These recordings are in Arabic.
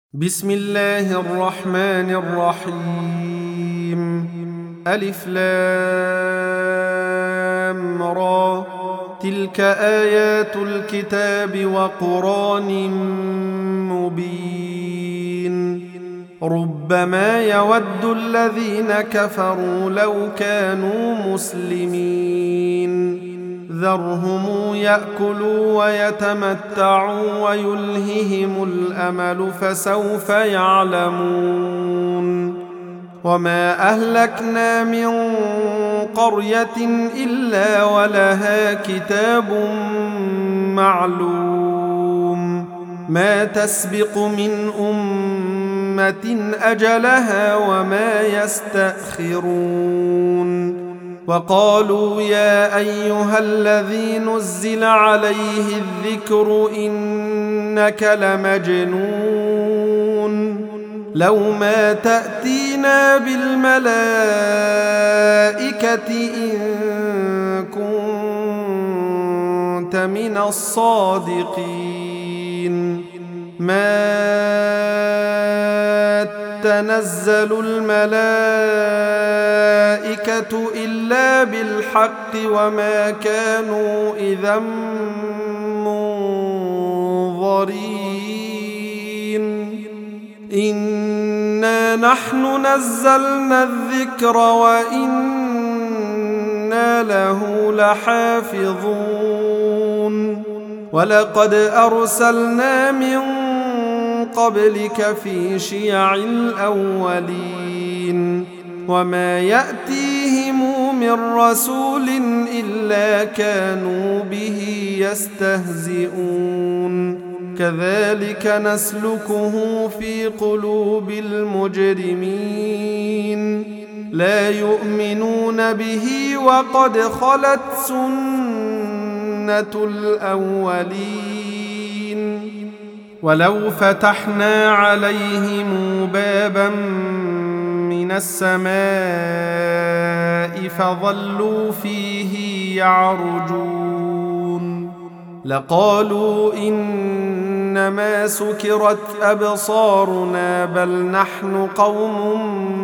بسم الله الرحمن الرحيم. ألف لام را، تلك آيات الكتاب وقرآن مبين. ربما يود الذين كفروا لو كانوا مسلمين. ذرهم يأكلوا ويتمتعوا ويلههم الأمل فسوف يعلمون. وما أهلكنا من قرية إلا ولها كتاب معلوم، ما تسبق من أمة أجلها وما يستأخرون. وقالوا يا أيها الذي نزل عليه الذكر إنك لمجنون، لو ما تأتينا بالملائكة إن كنت من الصادقين. ما تنزل الملائكة إلا بالحق وما كانوا إذا منظرين. إنا نحن نزلنا الذكر وإنا له لحافظون. ولقد أرسلنا من قبلك في شيع الأولين، وما يأتيهم من رسول إلا كانوا به يستهزئون. كذلك نسلكه في قلوب المجرمين، لا يؤمنون به وقد خلت سنة الأولين. ولو فتحنا عليهم بابا من السماء فظلوا فيه يعرجون لقالوا إنما سكرت أبصارنا بل نحن قوم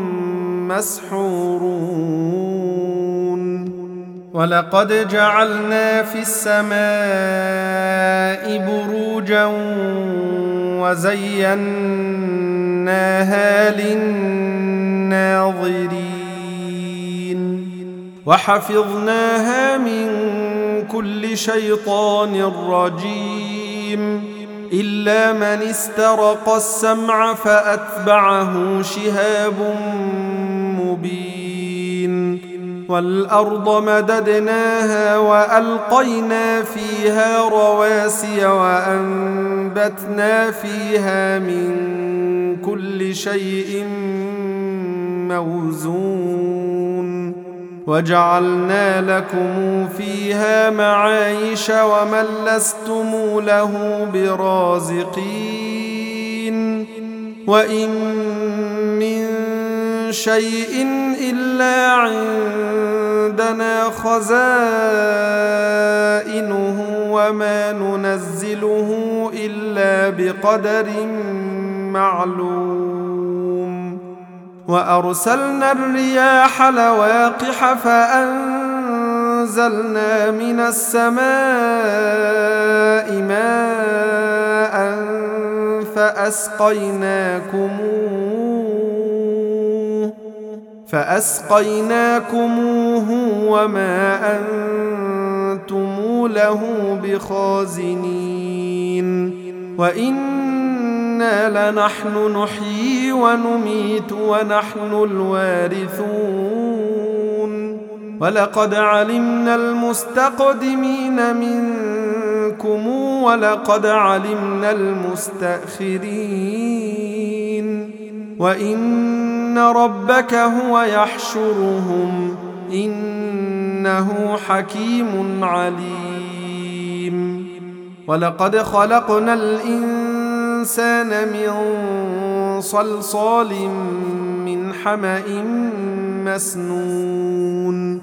مسحورون. ولقد جعلنا في السماء بروجا وزيناها للناظرين وحفظناها من كل شيطان رجيم إلا من استرق السمع فأتبعه شهاب مبين. والأرض مددناها وألقينا فيها رواسي وأنبتنا فيها من كل شيء موزون وجعلنا لكم فيها معايش ومن لستم له برازقين. وإن من شيء إلا عندنا خزائنه وما ننزله إلا بقدر معلوم. وأرسلنا الرياح لواقح فأنزلنا من السماء ماء فأسقيناكموه وما أنتم له بخازنين. وإنا لنحن نحيي ونميت ونحن الوارثون. ولقد علمنا المستقدمين منكم ولقد علمنا المستأخرين. وإن ربك هو يحشرهم إنه حكيم عليم. ولقد خلقنا الإنسان من صلصال من حمأ مسنون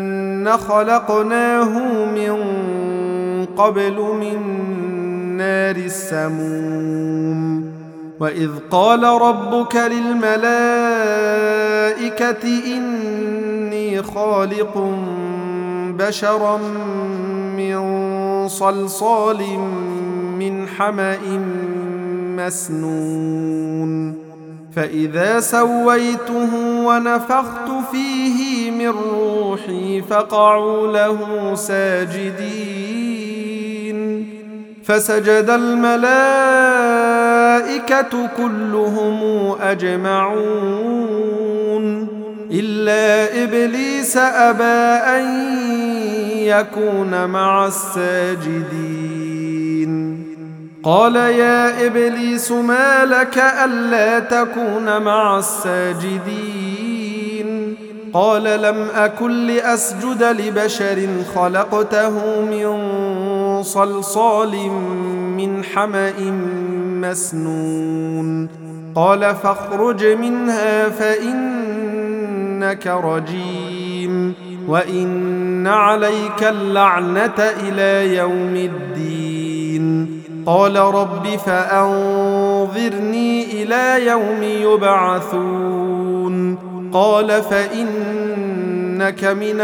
والجان خلقناه من قبل من نار نار السموم. وإذ قال ربك للملائكة إني خالق بشرا من صلصال من حمأ مسنون فإذا سويته ونفخت فيه من روحي فقعوا له ساجدين فسجد الملائكة كلهم أجمعون إلا إبليس أبى أن يكون مع الساجدين. قال يا إبليس ما لك ألا تكون مع الساجدين؟ قال لم أكن لأسجد لبشر خلقته من صلصال من حمأ مسنون. قال فاخرج منها فإنك رجيم وإن عليك اللعنة إلى يوم الدين. قال رب فأنظرني إلى يوم يبعثون. قال فإنك من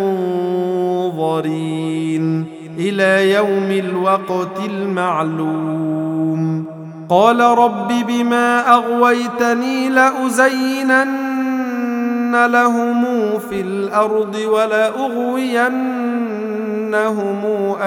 المنظرين إلى يوم الوقت المعلوم. قال رب بما أغويتني لأزينن لهم في الأرض ولأغوينهم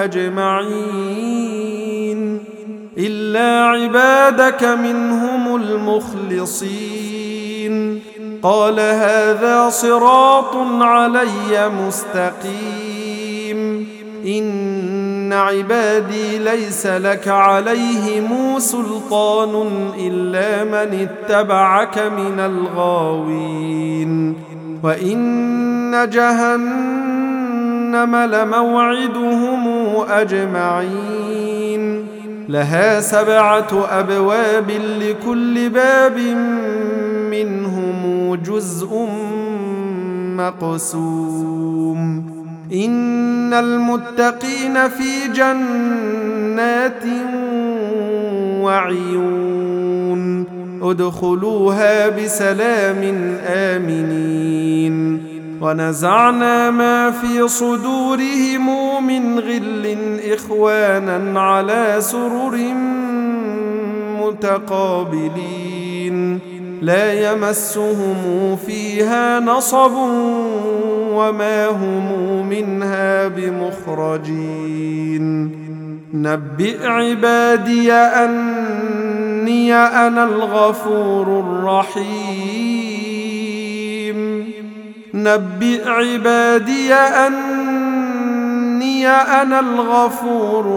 أجمعين إلا عبادك منهم المخلصين. قال هذا صراط علي مستقيم إن عبادي ليس لك عليهم سلطان إلا من اتبعك من الغاوين. وإن جهنم لموعدهم أجمعين لها 7 أبواب لكل باب منهم جزء مقسوم. إن المتقين في جنات وعيون ادخلوها بسلام آمنين. ونزعنا ما في صدورهم من غل إخوانا على سرر متقابلين لا يمسهم فيها نصب وما هم منها بمخرجين. نبئ عبادي أني أنا الغفور الرحيم. نبئ عبادي أني أنا الغفور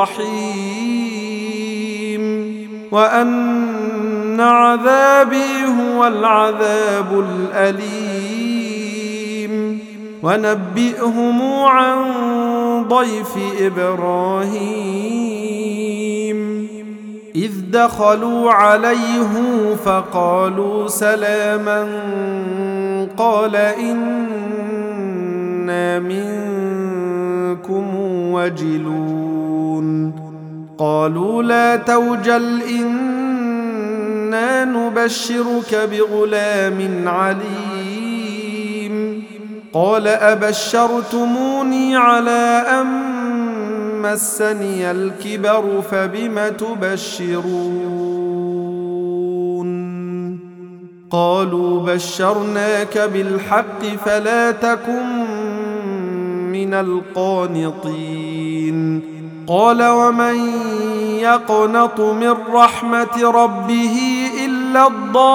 الرحيم وأن عذابي هو العذاب الأليم. ونبئهم عن ضيف إبراهيم إذ دخلوا عليه فقالوا سلاما قال إنا منكم وجلون. قالوا لا توجل إنا نبشرك بغلام عليم. قال أبشرتموني على أن مسني الكبر فبم تبشرون؟ قالوا بشرناك بالحق فلا تكن من القانطين. قال ومن يقنط من رحمة ربه إلا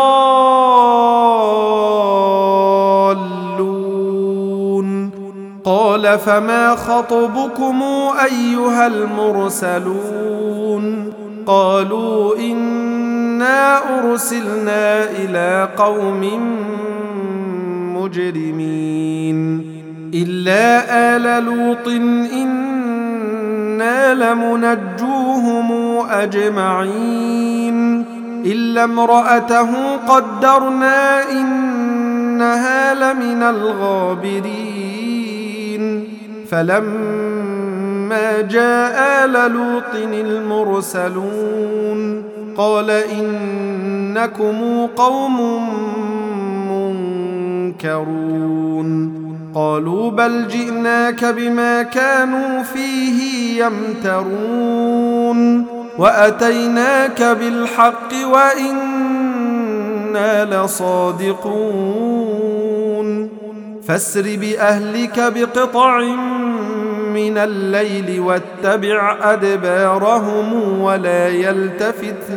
الضالون. قال فما خطبكم أيها المرسلون؟ قالوا إنا أرسلنا إلى قوم مجرمين إلا آل لوط إنا لمنجوهم أجمعين إلا امرأته قدرنا إنها لمن الغابرين. فلما فلما جاء آل لوط المرسلون قال إنكم قوم منكرون قالوا بل جئناك بما كانوا فيه يمترون وأتيناك بالحق وإنا لصادقون فاسر بأهلك بقطع من الليل واتبع أدبارهم ولا يلتفت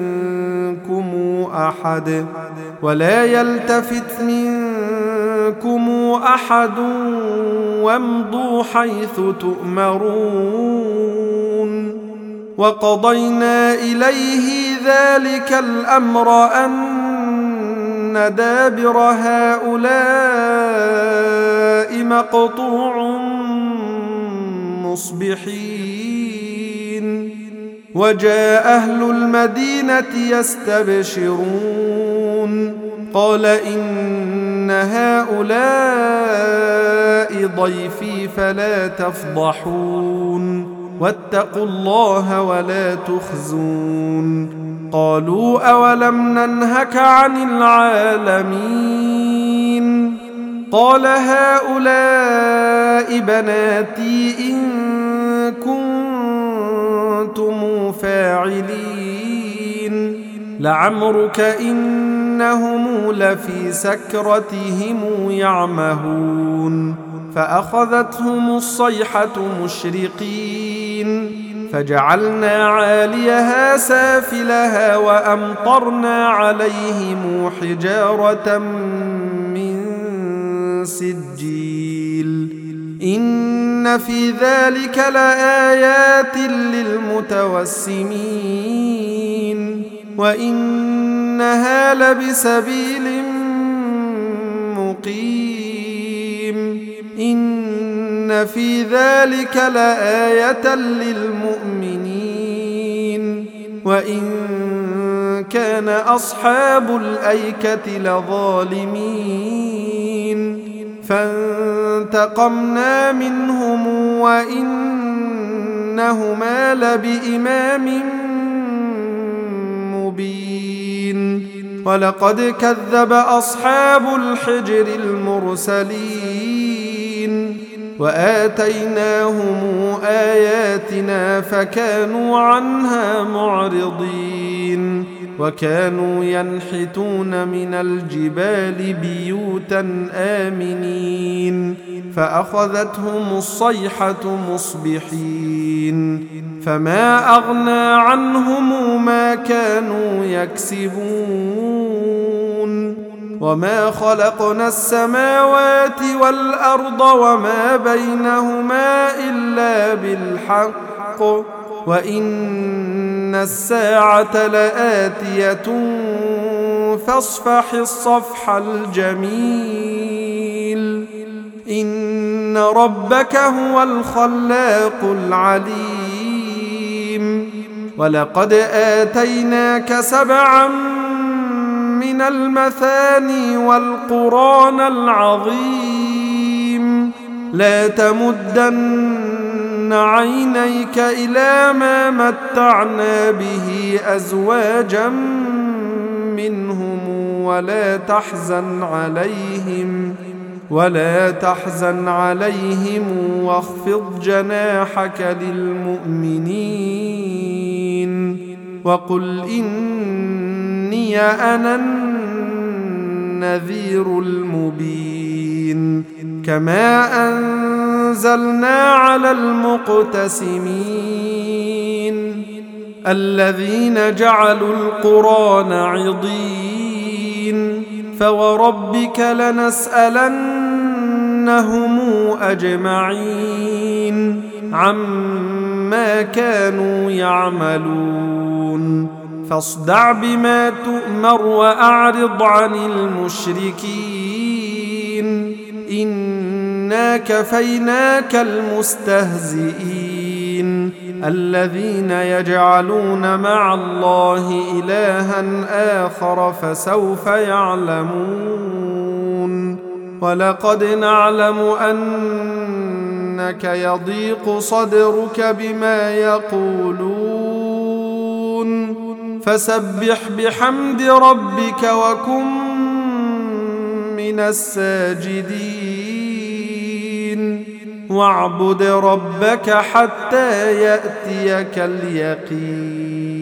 منكم أحد وامضوا حيث تؤمرون وقضينا إليه ذلك الأمر أن دابر هؤلاء مقطوع مصبحين وجاء أهل المدينة يستبشرون قال إن هؤلاء ضيفي فلا تفضحون واتقوا الله ولا تخزون قالوا أولم ننهك عن العالمين قال هؤلاء بناتي إن كنتم فاعلين لعمرك إنهم لفي سكرتهم يعمهون فأخذتهم الصيحة مشرقين فجعلنا عاليها سافلها وأمطرنا عليهم حجارة من سجيل إن في ذلك لآيات للمتوسمين وإنها لبسبيل مقيم إن في ذلك لآية للمؤمنين وإن كان أصحاب الأيكة لظالمين فانتقمنا منهم وإنهما لبإمام مبين ولقد كذب أصحاب الحجر المرسلين وآتيناهم آياتنا فكانوا عنها معرضين وكانوا ينحتون من الجبال بيوتا آمنين فأخذتهم الصيحة مصبحين فما أغنى عنهم ما كانوا يكسبون وما خلقنا السماوات والأرض وما بينهما إلا بالحق وإن الساعة لآتية فاصفح الصفح الجميل إن ربك هو الخلاق العليم ولقد آتيناك 7 من المثاني والقرآن العظيم لا تمدن عينيك إلى ما متعنا به أزواجا منهم ولا تحزن عليهم واخفض جناحك للمؤمنين وقل إني أنا النذير المبين كما أنزلنا على المقتسمين الذين جعلوا القرآن عضين فوربك لنسألنهم أجمعين عما كانوا يعملون فاصدع بما تؤمر وأعرض عن المشركين إنا كفيناك المستهزئين الذين يجعلون مع الله إلها آخر فسوف يعلمون ولقد نعلم أن إنك يضيق صدرك بما يقولون فسبح بحمد ربك وكن من الساجدين واعبد ربك حتى يأتيك اليقين